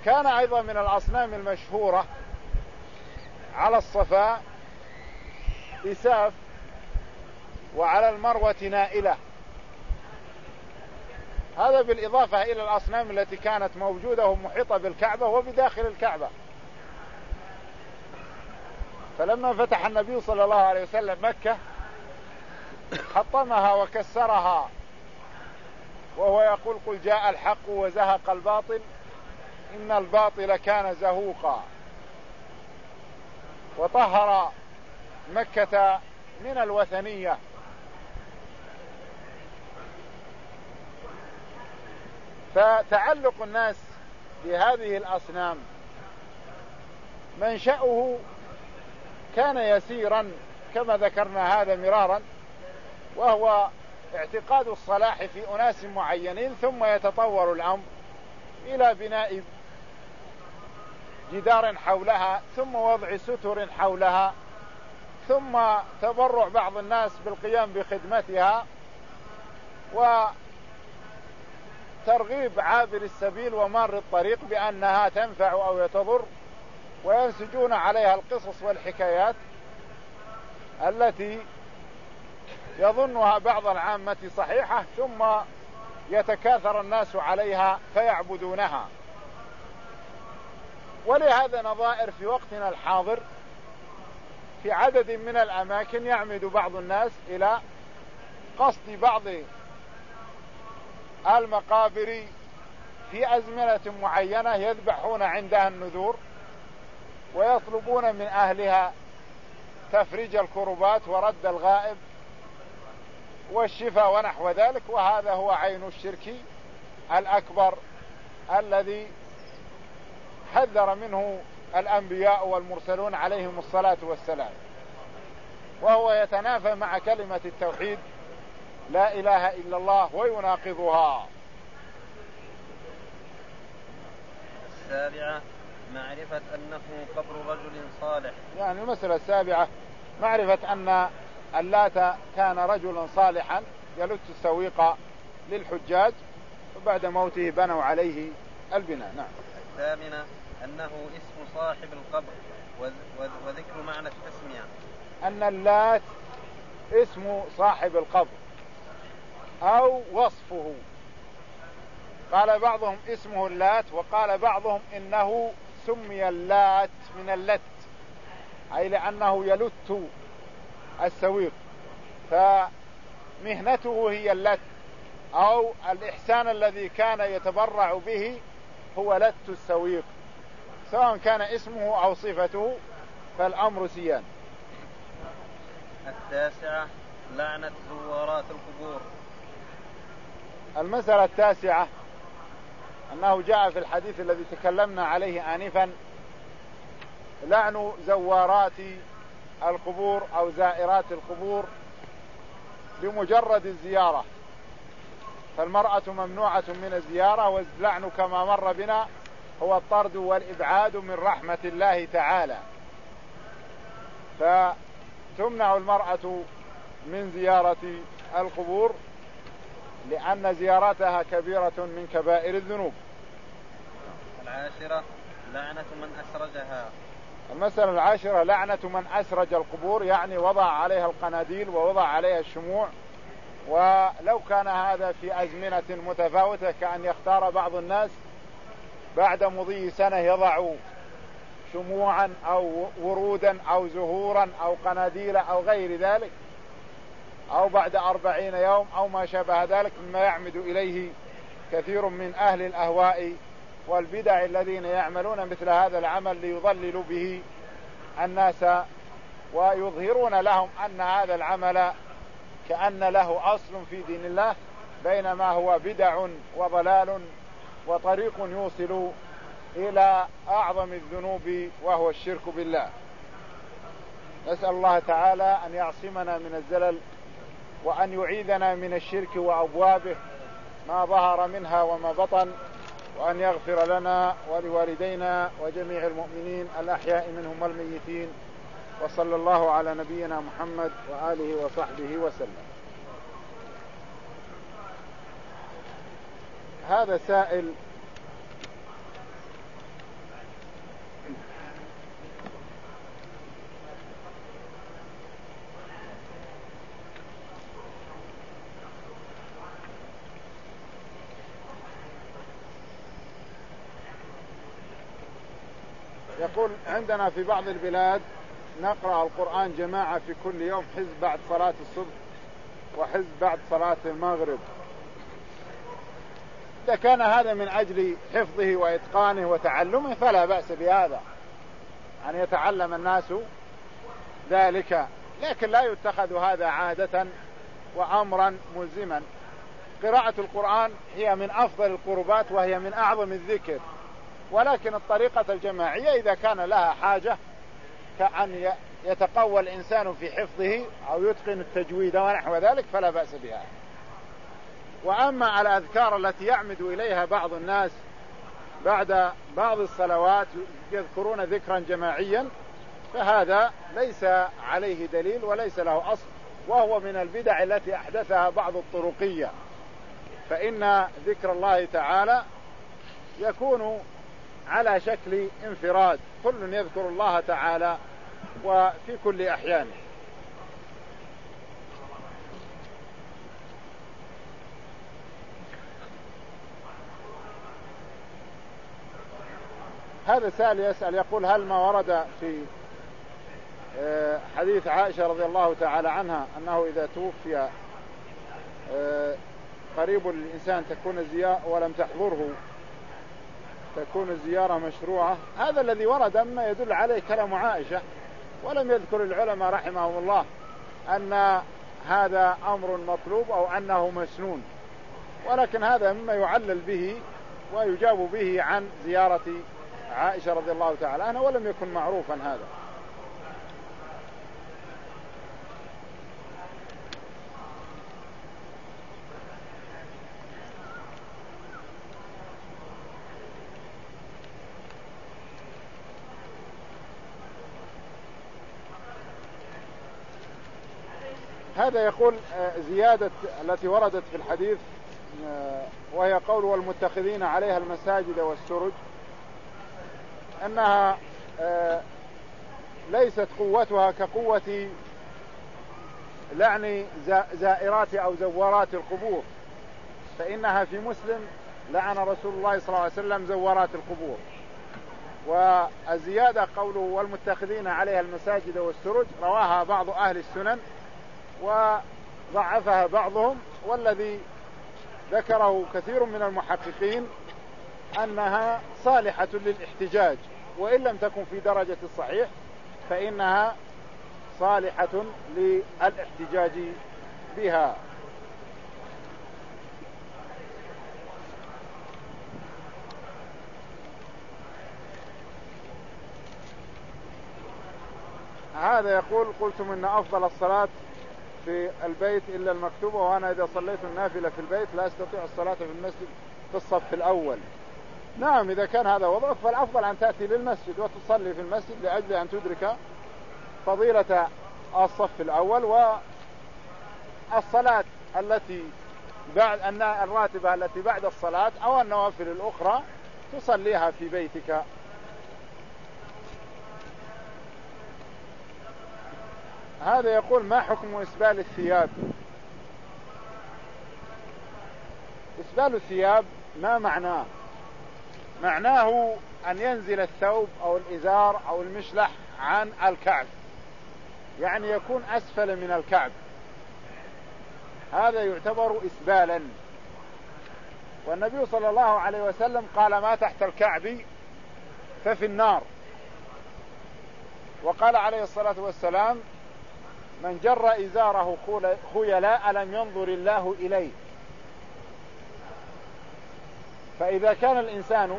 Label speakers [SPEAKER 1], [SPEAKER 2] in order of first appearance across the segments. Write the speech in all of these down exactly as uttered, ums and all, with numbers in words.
[SPEAKER 1] كان أيضا من الأصنام المشهورة على الصفا إساف، وعلى المروة نائلة. هذا بالإضافة إلى الأصنام التي كانت موجودة ومحيطة بالكعبة وبداخل الكعبة. فلما فتح النبي صلى الله عليه وسلم مكة حطمها وكسرها، وهو يقول: قل جاء الحق وزهق الباطل إن الباطل كان زهوقا. وطهر مكة من الوثنية. فتعلق الناس بهذه الأصنام منشأه كان يسيرا كما ذكرنا هذا مرارا، وهو اعتقاد الصلاح في أناس معينين، ثم يتطور الأمر إلى بناء جدار حولها، ثم وضع ستر حولها، ثم تبرع بعض الناس بالقيام بخدمتها، وترغيب عابر السبيل ومار الطريق بأنها تنفع أو تضر، وينسجون عليها القصص والحكايات التي يظنها بعض العامة صحيحة، ثم يتكاثر الناس عليها فيعبدونها. ولهذا نظائر في وقتنا الحاضر في عدد من الأماكن يعمد بعض الناس إلى قصد بعض المقابر في أزمنة معينة يذبحون عندها النذور، ويطلبون من أهلها تفريج الكربات ورد الغائب والشفاء ونحو ذلك. وهذا هو عين الشرك الأكبر الذي حذر منه الأنبياء والمرسلون عليهم الصلاة والسلام، وهو يتنافى مع كلمة التوحيد لا إله إلا الله ويناقضها.
[SPEAKER 2] السابعة معرفة أنه قبر رجل صالح.
[SPEAKER 1] يعني المسألة السابعة معرفة أن اللات كان رجلا صالحا يلت السويق للحجاج، وبعد موته بنوا عليه البناء. نعم.
[SPEAKER 2] الثامنة أنه اسم صاحب القبر وذكر معنى التسمية.
[SPEAKER 1] أن اللات اسم صاحب القبر أو وصفه. قال بعضهم اسمه اللات، وقال بعضهم إنه سمي اللات من اللت، أي لأنه يلت السويق، فمهنته هي اللت، أو الإحسان الذي كان يتبرع به هو لت السويق، سواء كان اسمه أو صفته فالأمر سيان.
[SPEAKER 2] التاسعة لعنة زوارات القبور.
[SPEAKER 1] المسألة التاسعة أنه جاء في الحديث الذي تكلمنا عليه آنفا لعن زوارات القبور أو زائرات القبور بمجرد الزيارة، فالمرأة ممنوعة من الزيارة، واللعن كما مر بنا هو الطرد والإبعاد من رحمة الله تعالى. فتمنع المرأة من زيارة القبور لأن زيارتها كبيرة من كبائر الذنوب.
[SPEAKER 2] العاشرة لعنة من أسرجها.
[SPEAKER 1] المسألة العاشرة لعنة من أسرج القبور، يعني وضع عليها القناديل ووضع عليها الشموع. ولو كان هذا في أزمنة متفاوتة كأن يختار بعض الناس بعد مضي سنة يضع شموعا أو ورودا أو زهورا أو قناديل أو غير ذلك، أو بعد أربعين يوم أو ما شابه ذلك، مما يعمد إليه كثير من أهل الأهواء والبدع الذين يعملون مثل هذا العمل ليضللوا به الناس ويظهرون لهم أن هذا العمل كأن له أصل في دين الله، بينما هو بدع وضلال وطريق يوصل إلى أعظم الذنوب وهو الشرك بالله. نسأل الله تعالى أن يعصمنا من الزلل، وأن يعيذنا من الشرك وأبوابه ما ظهر منها وما بطن، وأن يغفر لنا ولوالدينا وجميع المؤمنين الأحياء منهم والميتين، وصلى الله على نبينا محمد وآله وصحبه وسلم. هذا سائل يقول عندنا في بعض البلاد نقرأ القرآن جماعة في كل يوم، حزب بعد صلاة الصبح وحزب بعد صلاة المغرب. إذا كان هذا من أجل حفظه وإتقانه وتعلمه فلا بأس بهذا، أن يتعلم الناس ذلك، لكن لا يتخذ هذا عادة وأمرا ملزما. قراءة القرآن هي من أفضل القربات وهي من أعظم الذكر، ولكن الطريقة الجماعية إذا كان لها حاجة كأن يتقوى الإنسان في حفظه أو يتقن التجويد ونحو ذلك فلا بأس بها. وأما الأذكار التي يعمد إليها بعض الناس بعد بعض الصلوات يذكرون ذكرا جماعيا فهذا ليس عليه دليل وليس له أصل، وهو من البدع التي أحدثها بعض الطرقية. فإن ذكر الله تعالى يكون على شكل انفراد، كل يذكر الله تعالى وفي كل أحيانه. هذا سائل يسأل يقول هل ما ورد في حديث عائشة رضي الله تعالى عنها أنه إذا توفي قريب الإنسان تكون زيارة ولم تحضره تكون الزيارة مشروعة، هذا الذي ورد مما يدل عليه كلام عائشة، ولم يذكر العلماء رحمهم الله أن هذا أمر مطلوب أو أنه مسنون، ولكن هذا مما يعلل به ويجاب به عن زيارة عائشة رضي الله تعالى عنها، ولم يكن معروفا هذا. هذا يقول زيادة التي وردت في الحديث وهي قول والمتخذين عليها المساجد والسرج، أنها ليست قوتها كقوة لعن زائرات أو زوارات القبور، فإنها في مسلم لعن رسول الله صلى الله عليه وسلم زوارات القبور. والزيادة قوله والمتخذين عليها المساجد والسرج رواها بعض أهل السنن وضعفها بعضهم، والذي ذكره كثير من المحققين أنها صالحة للاحتجاج، وإن لم تكن في درجة الصحيح فإنها صالحة للاحتجاج بها. هذا يقول قلتم إن أفضل الصلاة في البيت إلا المكتوبة، وأنا إذا صليت النافلة في البيت لا أستطيع الصلاة في المسجد في الصف الأول. نعم، إذا كان هذا وضعك فالأفضل أن تأتي للمسجد وتصلي في المسجد لأجل أن تدرك فضيلة الصف الأول، والصلاة التي بعد أن الراتبة التي بعد الصلاة أو النوافل الأخرى تصليها في بيتك. هذا يقول ما حكم إسبال الثياب؟ إسبال الثياب ما معناه؟ معناه أن ينزل الثوب أو الإزار أو المشلح عن الكعب، يعني يكون أسفل من الكعب، هذا يعتبر إسبالا. والنبي صلى الله عليه وسلم قال ما تحت الكعب ففي النار، وقال عليه الصلاة والسلام من جر إزاره خيلاء لم ينظر الله إليه. فإذا كان الإنسان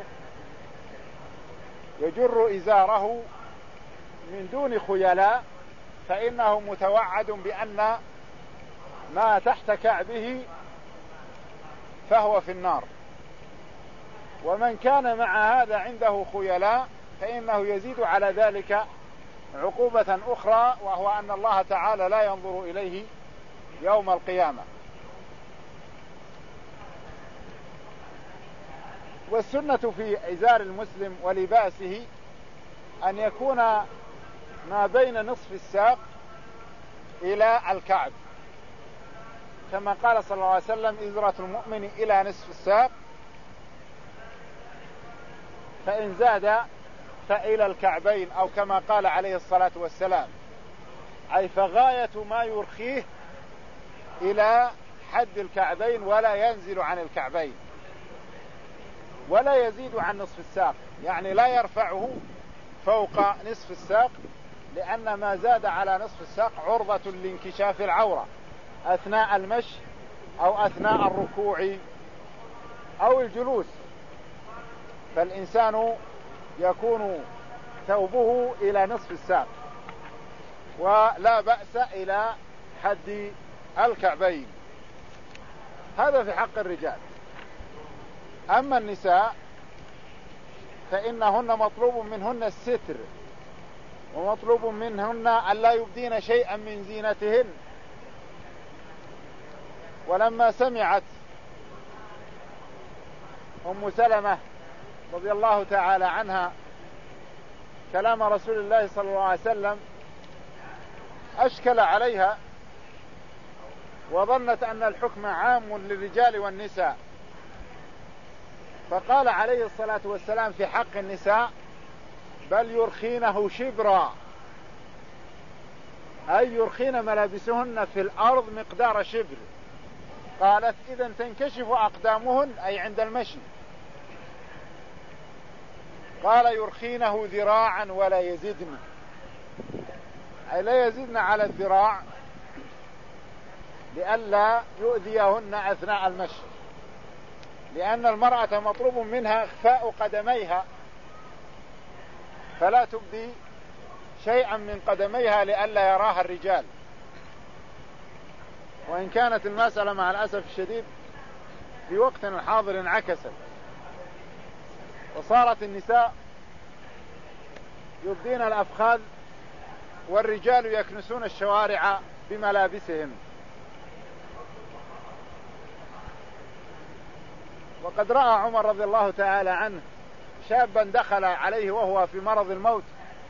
[SPEAKER 1] يجر إزاره من دون خيلاء فإنه متوعد بأن ما تحت كعبه فهو في النار. ومن كان مع هذا عنده خيلاء فإنه يزيد على ذلك عقوبة أخرى، وهو أن الله تعالى لا ينظر إليه يوم القيامة. والسنة في إزار المسلم ولباسه أن يكون ما بين نصف الساق إلى الكعب، كما قال صلى الله عليه وسلم إزرة المؤمن إلى نصف الساق، فإن زاد فإلى الكعبين، أو كما قال عليه الصلاة والسلام، أي فغاية ما يرخيه إلى حد الكعبين ولا ينزل عن الكعبين ولا يزيد عن نصف الساق، يعني لا يرفعه فوق نصف الساق، لأن ما زاد على نصف الساق عرضة لانكشاف العورة أثناء المشي أو أثناء الركوع أو الجلوس، فالإنسان يكون ثوبه إلى نصف الساق ولا بأس إلى حد الكعبين. هذا في حق الرجال. أما النساء فإنهن مطلوب منهن الستر، ومطلوب منهن أن لا يبدين شيئا من زينتهن. ولما سمعت أم سلمة رضي الله تعالى عنها كلام رسول الله صلى الله عليه وسلم أشكل عليها وظنت أن الحكم عام للرجال والنساء، فقال عليه الصلاة والسلام في حق النساء: بل يرخينه شبرا، أي يرخين ملابسهن في الأرض مقدار شبر. قالت: إذن تنكشف أقدامهن، أي عند المشي. قال: يرخينه ذراعا ولا يزدن، أي لا يزدن على الذراع لئلا يؤذيهن أثناء المشي، لأن المرأة مطلوب منها إخفاء قدميها، فلا تبدي شيئا من قدميها لئلا يراها الرجال. وإن كانت المسألة مع الأسف الشديد في وقتنا الحاضر انعكست، وصارت النساء يبدين الأفخاذ والرجال يكنسون الشوارع بملابسهم. وقد رأى عمر رضي الله تعالى عنه شابا دخل عليه وهو في مرض الموت،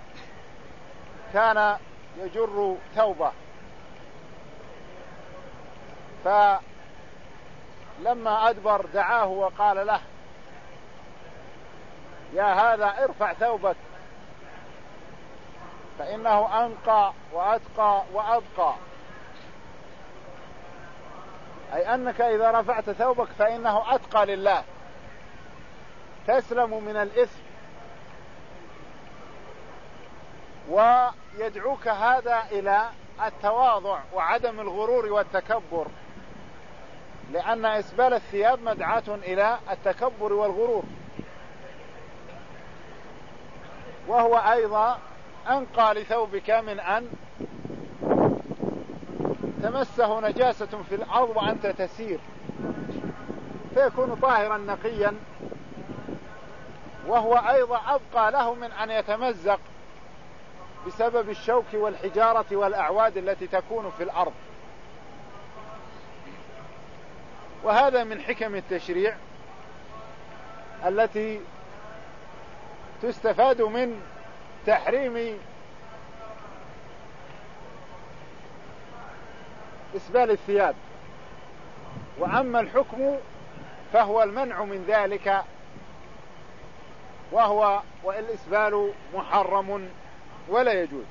[SPEAKER 1] كان يجر ثوبه، فلما أدبر دعاه وقال له: يا هذا ارفع ثوبك، فإنه أنقى وأتقى وأبقى، أي أنك إذا رفعت ثوبك فإنه أتقى لله، تسلم من الإثم. ويدعوك هذا إلى التواضع وعدم الغرور والتكبر، لأن إسبال الثياب مدعاة إلى التكبر والغرور، وهو أيضا أنقى لثوبك من أن تمسه نجاسة في الأرض وأنت تسير، فيكون طاهرا نقيا، وهو أيضا أبقى له من أن يتمزق بسبب الشوك والحجارة والأعواد التي تكون في الأرض. وهذا من حكم التشريع التي تستفاد من تحريم إسبال الثياب. وأما الحكم فهو المنع من ذلك، وهو والإسبال محرم ولا يجوز.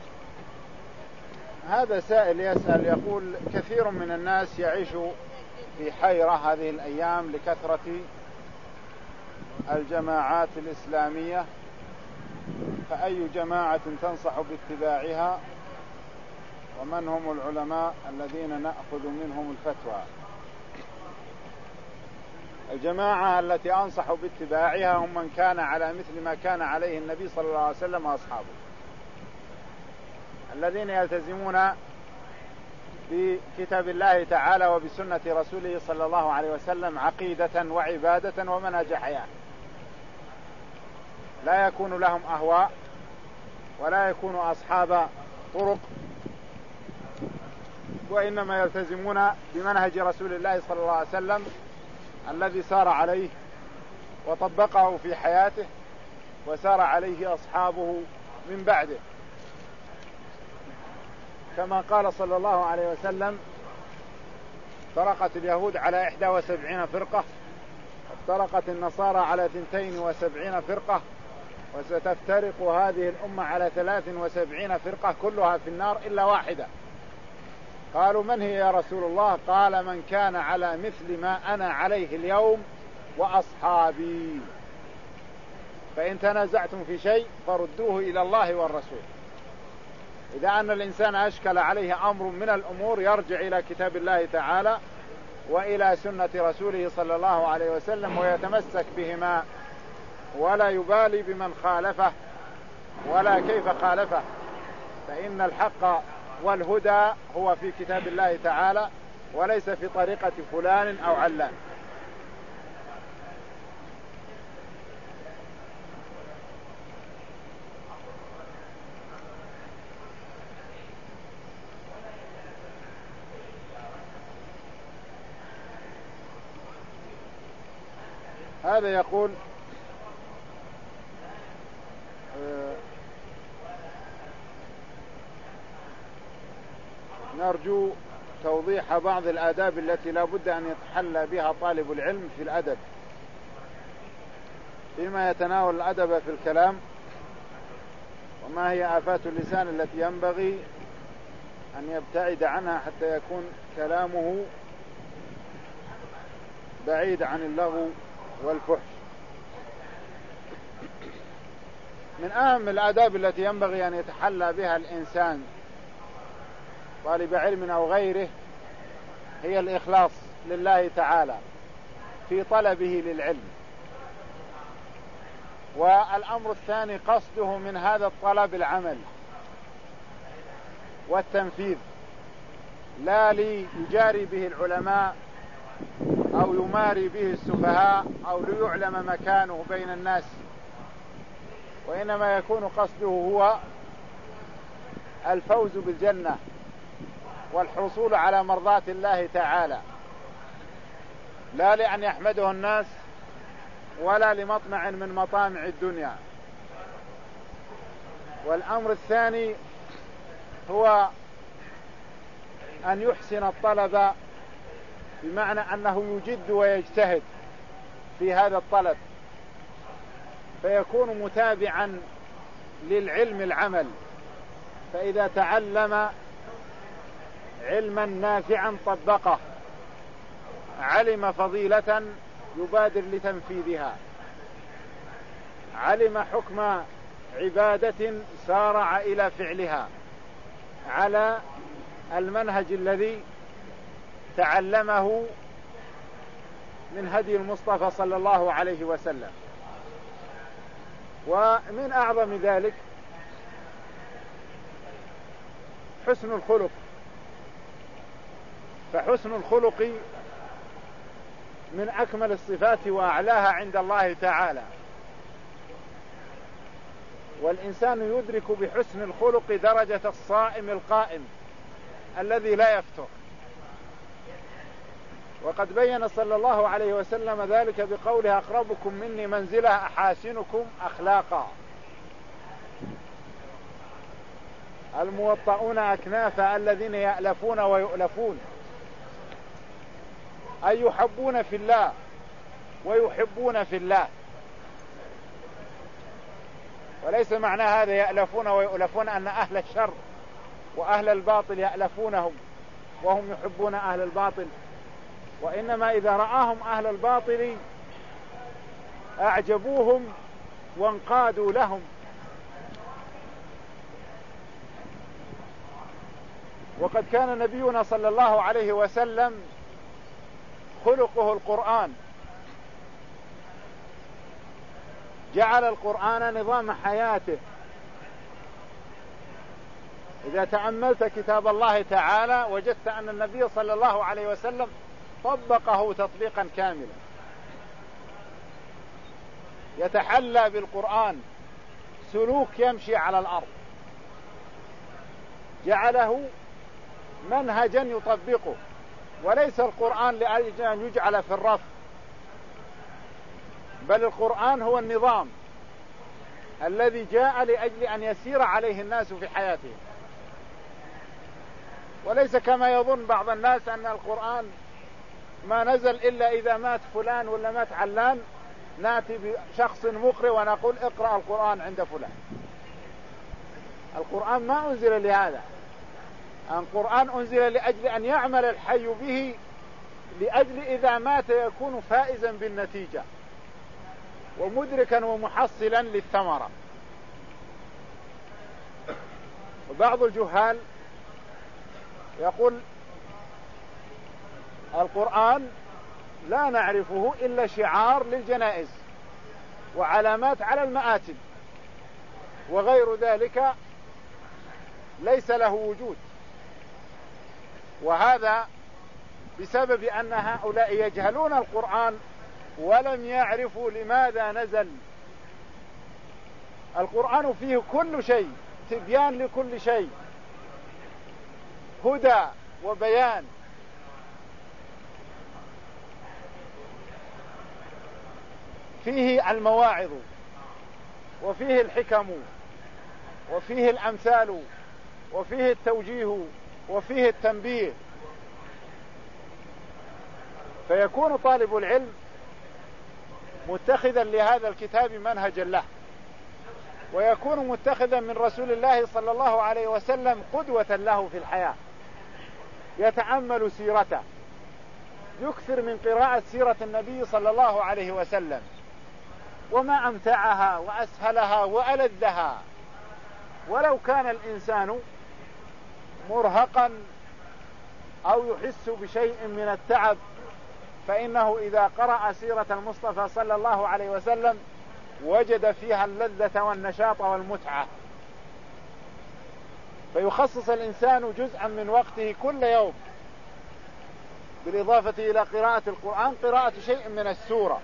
[SPEAKER 1] هذا سائل يسأل يقول: كثير من الناس يعيش في حيرة هذه الأيام لكثرة الجماعات الإسلامية، فأي جماعة تنصح باتباعها، ومن هم العلماء الذين نأخذ منهم الفتوى؟ الجماعة التي أنصح باتباعها هم من كان على مثل ما كان عليه النبي صلى الله عليه وسلم وأصحابه، الذين يلتزمون بكتاب الله تعالى وبسنة رسوله صلى الله عليه وسلم عقيدة وعبادة ومنهج حياة، لا يكون لهم أهواء ولا يكونوا أصحاب طرق، وإنما يلتزمون بمنهج رسول الله صلى الله عليه وسلم الذي سار عليه وطبقه في حياته وسار عليه أصحابه من بعده، كما قال صلى الله عليه وسلم: افترقت اليهود على إحدى وسبعين فرقة، افترقت النصارى على اثنتين وسبعين فرقة، وستفترق هذه الأمة على ثلاث وسبعين فرقة كلها في النار إلا واحدة. قالوا: من هي يا رسول الله؟ قال: من كان على مثل ما أنا عليه اليوم وأصحابي، فإن تنازعتم في شيء فردوه إلى الله والرسول. إذا أن الإنسان أشكل عليه أمر من الأمور يرجع إلى كتاب الله تعالى وإلى سنة رسوله صلى الله عليه وسلم ويتمسك بهما، ولا يبالي بمن خالفه ولا كيف خالفه، فإن الحق والهدى هو في كتاب الله تعالى وليس في طريقة فلان أو علان. هذا يقول: نرجو توضيح بعض الآداب التي لا بد أن يتحلى بها طالب العلم في الأدب، فيما يتناول الأدب في الكلام، وما هي آفات اللسان التي ينبغي أن يبتعد عنها حتى يكون كلامه بعيد عن اللغو والفحش. من أهم الآداب التي ينبغي أن يتحلى بها الإنسان طالب علم أو غيره هي الإخلاص لله تعالى في طلبه للعلم، والأمر الثاني قصده من هذا الطلب العمل والتنفيذ، لا ليجاري به العلماء أو يماري به السفهاء أو ليعلم مكانه بين الناس، وإنما يكون قصده هو الفوز بالجنة والحصول على مرضاة الله تعالى، لا لأن يحمده الناس ولا لمطمع من مطامع الدنيا. والأمر الثاني هو أن يحسن الطلب، بمعنى أنه يجد ويجتهد في هذا الطلب، فيكون متابعا للعلم العمل، فإذا تعلم علما نافعا طبقه، علم فضيلة يبادر لتنفيذها، علم حكم عبادة سارع إلى فعلها على المنهج الذي تعلمه من هدي المصطفى صلى الله عليه وسلم. ومن أعظم ذلك حسن الخلق، فحسن الخلق من أكمل الصفات وأعلاها عند الله تعالى، والإنسان يدرك بحسن الخلق درجة الصائم القائم الذي لا يفتر. وقد بين صلى الله عليه وسلم ذلك بقوله: أقربكم مني منزلة أحاسنكم أخلاقا، الموطؤون أكنافا الذين يألفون ويؤلفون، أي يحبون في الله ويحبون في الله. وليس معنى هذا يألفون ويؤلفون أن أهل الشر وأهل الباطل يألفونهم وهم يحبون أهل الباطل، وإنما إذا رآهم أهل الباطل أعجبوهم وانقادوا لهم. وقد كان نبينا صلى الله عليه وسلم خلقه القرآن، جعل القرآن نظام حياته. إذا تأملت كتاب الله تعالى وجدت أن النبي صلى الله عليه وسلم طبقه تطبيقا كاملا، يتحلى بالقرآن سلوك يمشي على الأرض، جعله منهجا يطبقه، وليس القرآن لأجل أن يجعل في الرف، بل القرآن هو النظام الذي جاء لأجل أن يسير عليه الناس في حياتهم. وليس كما يظن بعض الناس أن القرآن ما نزل إلا إذا مات فلان ولا مات علان نأتي بشخص مقرئ ونقول اقرأ القرآن عند فلان. القرآن ما أنزل لهذا، القرآن أنزل لأجل أن يعمل الحي به، لأجل إذا مات يكون فائزا بالنتيجة ومدركا ومحصلا للثمرة. وبعض الجهال يقول القرآن لا نعرفه إلا شعار للجنائز وعلامات على المآتم، وغير ذلك ليس له وجود. وهذا بسبب أن هؤلاء يجهلون القرآن ولم يعرفوا لماذا نزل. القرآن فيه كل شيء، تبيان لكل شيء، هدى وبيان. فيه المواعظ وفيه الحكم وفيه الأمثال وفيه التوجيه وفيه التنبيه. فيكون طالب العلم متخذا لهذا الكتاب منهجا له، ويكون متخذا من رسول الله صلى الله عليه وسلم قدوة له في الحياة، يتأمل سيرته، يكثر من قراءة سيرة النبي صلى الله عليه وسلم، وما أمتعها وأسهلها وألذها. ولو كان الإنسان مرهقا أو يحس بشيء من التعب، فإنه إذا قرأ سيرة المصطفى صلى الله عليه وسلم وجد فيها اللذة والنشاط والمتعة. فيخصص الإنسان جزءا من وقته كل يوم بالإضافة إلى قراءة القرآن قراءة شيء من السورة.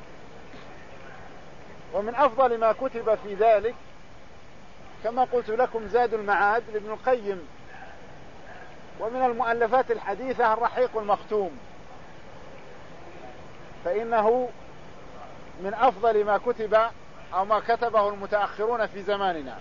[SPEAKER 1] ومن أفضل ما كتب في ذلك كما قلت لكم زاد المعاد لابن القيم، ومن المؤلفات الحديثة الرحيق المختوم، فإنه من أفضل ما كتب أو ما كتبه المتأخرون في زماننا.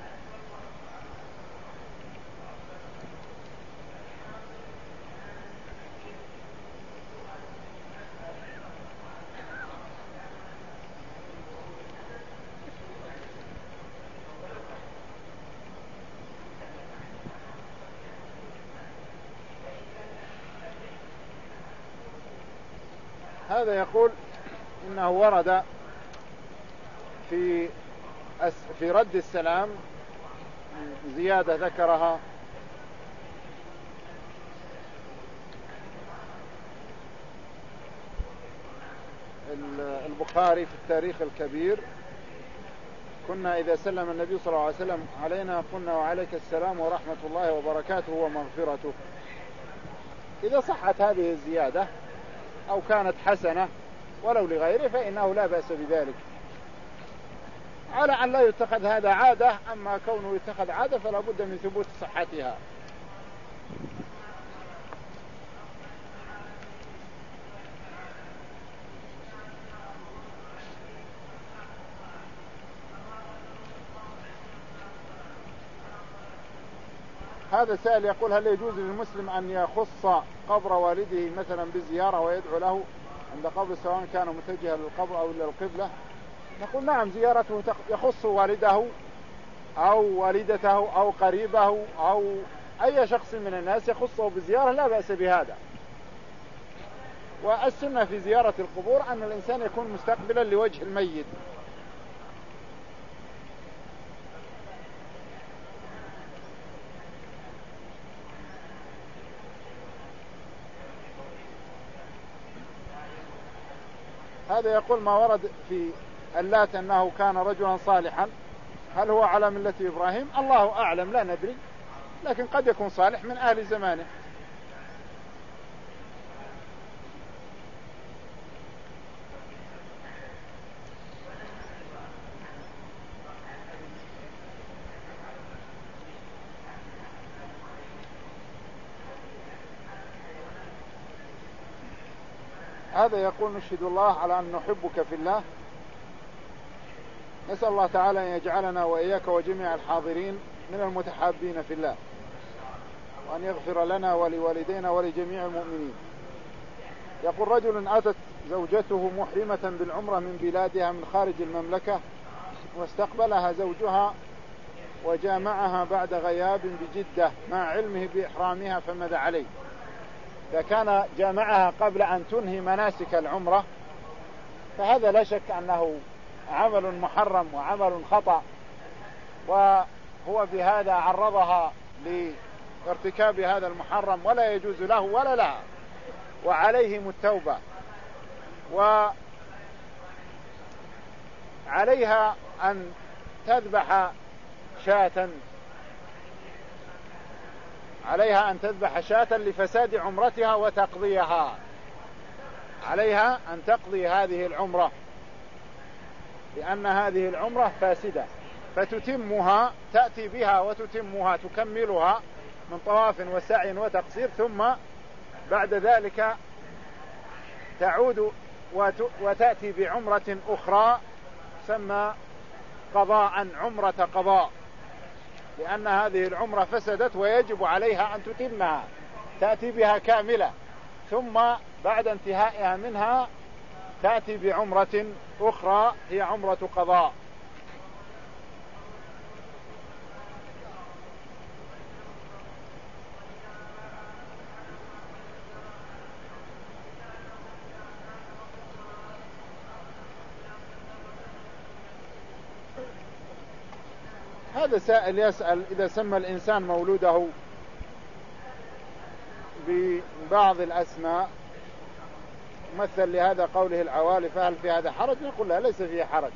[SPEAKER 1] هذا يقول إنه ورد في في رد السلام زيادة ذكرها البخاري في التاريخ الكبير: كنا إذا سلم النبي صلى الله عليه وسلم علينا قلنا وعليك السلام ورحمة الله وبركاته ومغفرته. إذا صحت هذه الزيادة أو كانت حسنة ولو لغيره فإنه لا بأس بذلك، على أن لا يتخذ هذا عادة. أما كونه يتخذ عادة فلا بد من ثبوت صحتها. هذا سائل يقول: هل يجوز للمسلم أن يخص قبر والده مثلا بزيارة ويدعو له عند قبر سواء كان متجها للقبر أو للقبلة؟ نقول نعم، زيارته يخص والده أو والدته أو قريبه أو أي شخص من الناس يخصه بزيارة، لا بأس بهذا. والسنة في زيارة القبور أن الإنسان يكون مستقبلا لوجه الميت. هذا يقول ما ورد في اللات أنه كان رجلا صالحا، هل هو على ملة إبراهيم؟ الله أعلم، لا ندري، لكن قد يكون صالح من أهل زمانه. هذا يقول نشهد الله على أن نحبك في الله، نسأل الله تعالى أن يجعلنا وإياك وجميع الحاضرين من المتحابين في الله، وأن يغفر لنا ولوالدينا ولجميع المؤمنين. يقول رجل أتت زوجته محرمة بالعمرة من بلادها من خارج المملكة، واستقبلها زوجها وجامعها بعد غياب بجدة مع علمه بإحرامها، فماذا عليه؟ إذا كان جامعها قبل أن تنهي مناسك العمرة فهذا لا شك أنه عمل محرم وعمل خطأ، وهو بهذا عرضها لارتكاب هذا المحرم، ولا يجوز له ولا لها، وعليهم التوبة. وعليها أن تذبح شاة عليها أن تذبح شاة لفساد عمرتها وتقضيها، عليها أن تقضي هذه العمرة لأن هذه العمرة فاسدة، فتتمها، تأتي بها وتتمها تكملها من طواف وسعي وتقصير، ثم بعد ذلك تعود وتأتي بعمرة أخرى تسمى قضاء، عمرة قضاء، لأن هذه العمرة فسدت ويجب عليها أن تتمها، تأتي بها كاملة، ثم بعد انتهائها منها تأتي بعمرة أخرى هي عمرة قضاء. هذا سائل يسأل إذا سمى الإنسان مولوده ببعض الأسماء مثل لهذا قوله العوالي، فهل في هذا حرج؟ نقول لا، ليس فيه حرج.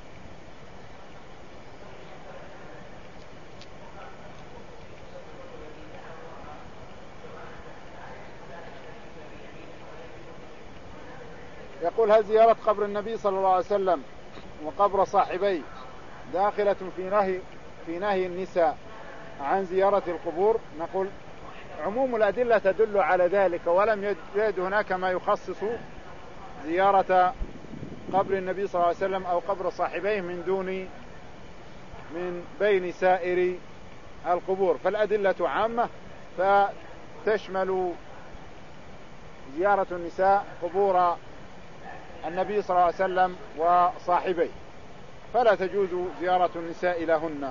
[SPEAKER 1] يقول هل زيارة قبر النبي صلى الله عليه وسلم وقبر صاحبيه داخلة في نهي في نهي النساء عن زيارة القبور؟ نقول عموم الأدلة تدل على ذلك، ولم يجد هناك ما يخصص زيارة قبر النبي صلى الله عليه وسلم أو قبر صاحبيه من دون من بين سائر القبور، فالأدلة عامة فتشمل زيارة النساء قبور النبي صلى الله عليه وسلم وصاحبيه، فلا تجوز زيارة النساء لهن.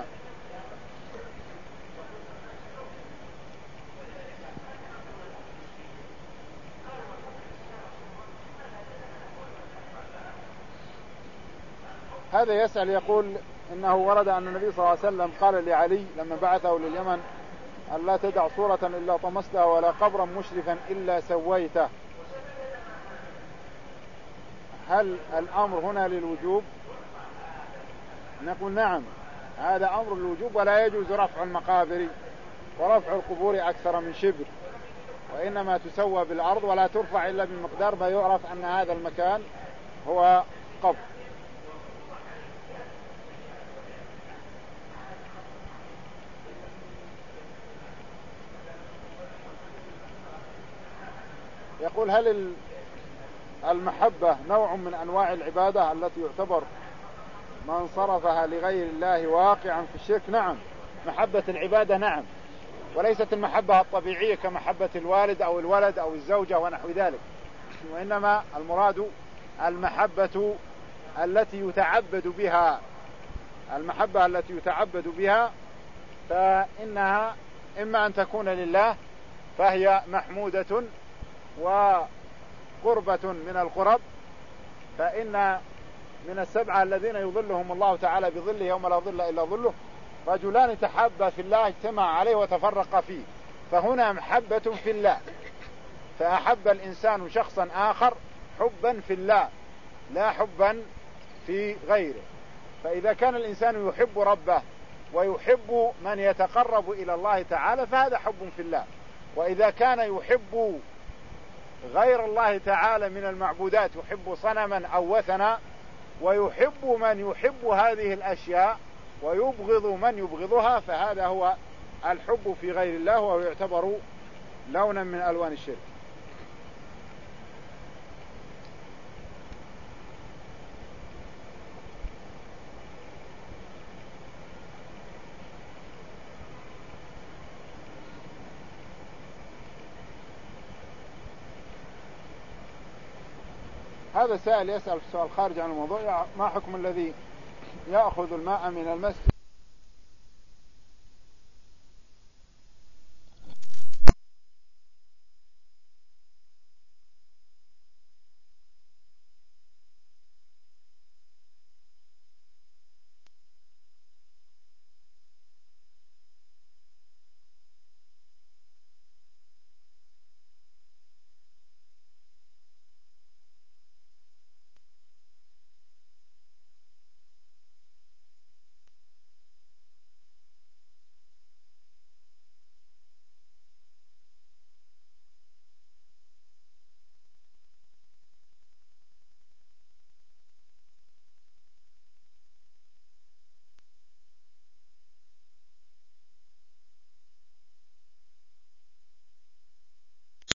[SPEAKER 1] هذا يسأل يقول إنه ورد أن النبي صلى الله عليه وسلم قال لعلي لما بعثه لليمن أن لا تدع صورة إلا طمستها ولا قبرا مشرفا إلا سويته، هل الأمر هنا للوجوب؟ نقول نعم، هذا أمر الوجوب، ولا يجوز رفع المقابر ورفع القبور أكثر من شبر، وإنما تسوى بالأرض ولا ترفع إلا بمقدار ما يعرف أن هذا المكان هو قبر. يقول هل المحبة نوع من أنواع العبادة التي يعتبر من صرفها لغير الله واقعا في الشرك؟ نعم، محبة العبادة نعم، وليست المحبة الطبيعية كمحبة الوالد أو الولد أو الزوجة ونحو ذلك، وإنما المراد المحبة التي يتعبد بها، المحبة التي يتعبد بها، فإنها إما أن تكون لله فهي محمودة قربة من القرب، فإن من السبعة الذين يظلهم الله تعالى بظله يوم لا ظل إلا ظله رجلان تحابا في الله اجتمع عليه وتفرق فيه، فهنا محبة في الله، فأحب الإنسان شخصا آخر حبا في الله لا حبا في غيره. فإذا كان الإنسان يحب ربه ويحب من يتقرب إلى الله تعالى فهذا حب في الله. وإذا كان يحب غير الله تعالى من المعبودات، يحب صنما أو وثنا، ويحب من يحب هذه الأشياء ويبغض من يبغضها، فهذا هو الحب في غير الله، وهو يعتبر لونا من ألوان الشرك. هذا سائل يسأل سؤال خارج عن الموضوع: ما حكم الذي يأخذ الماء من المسجد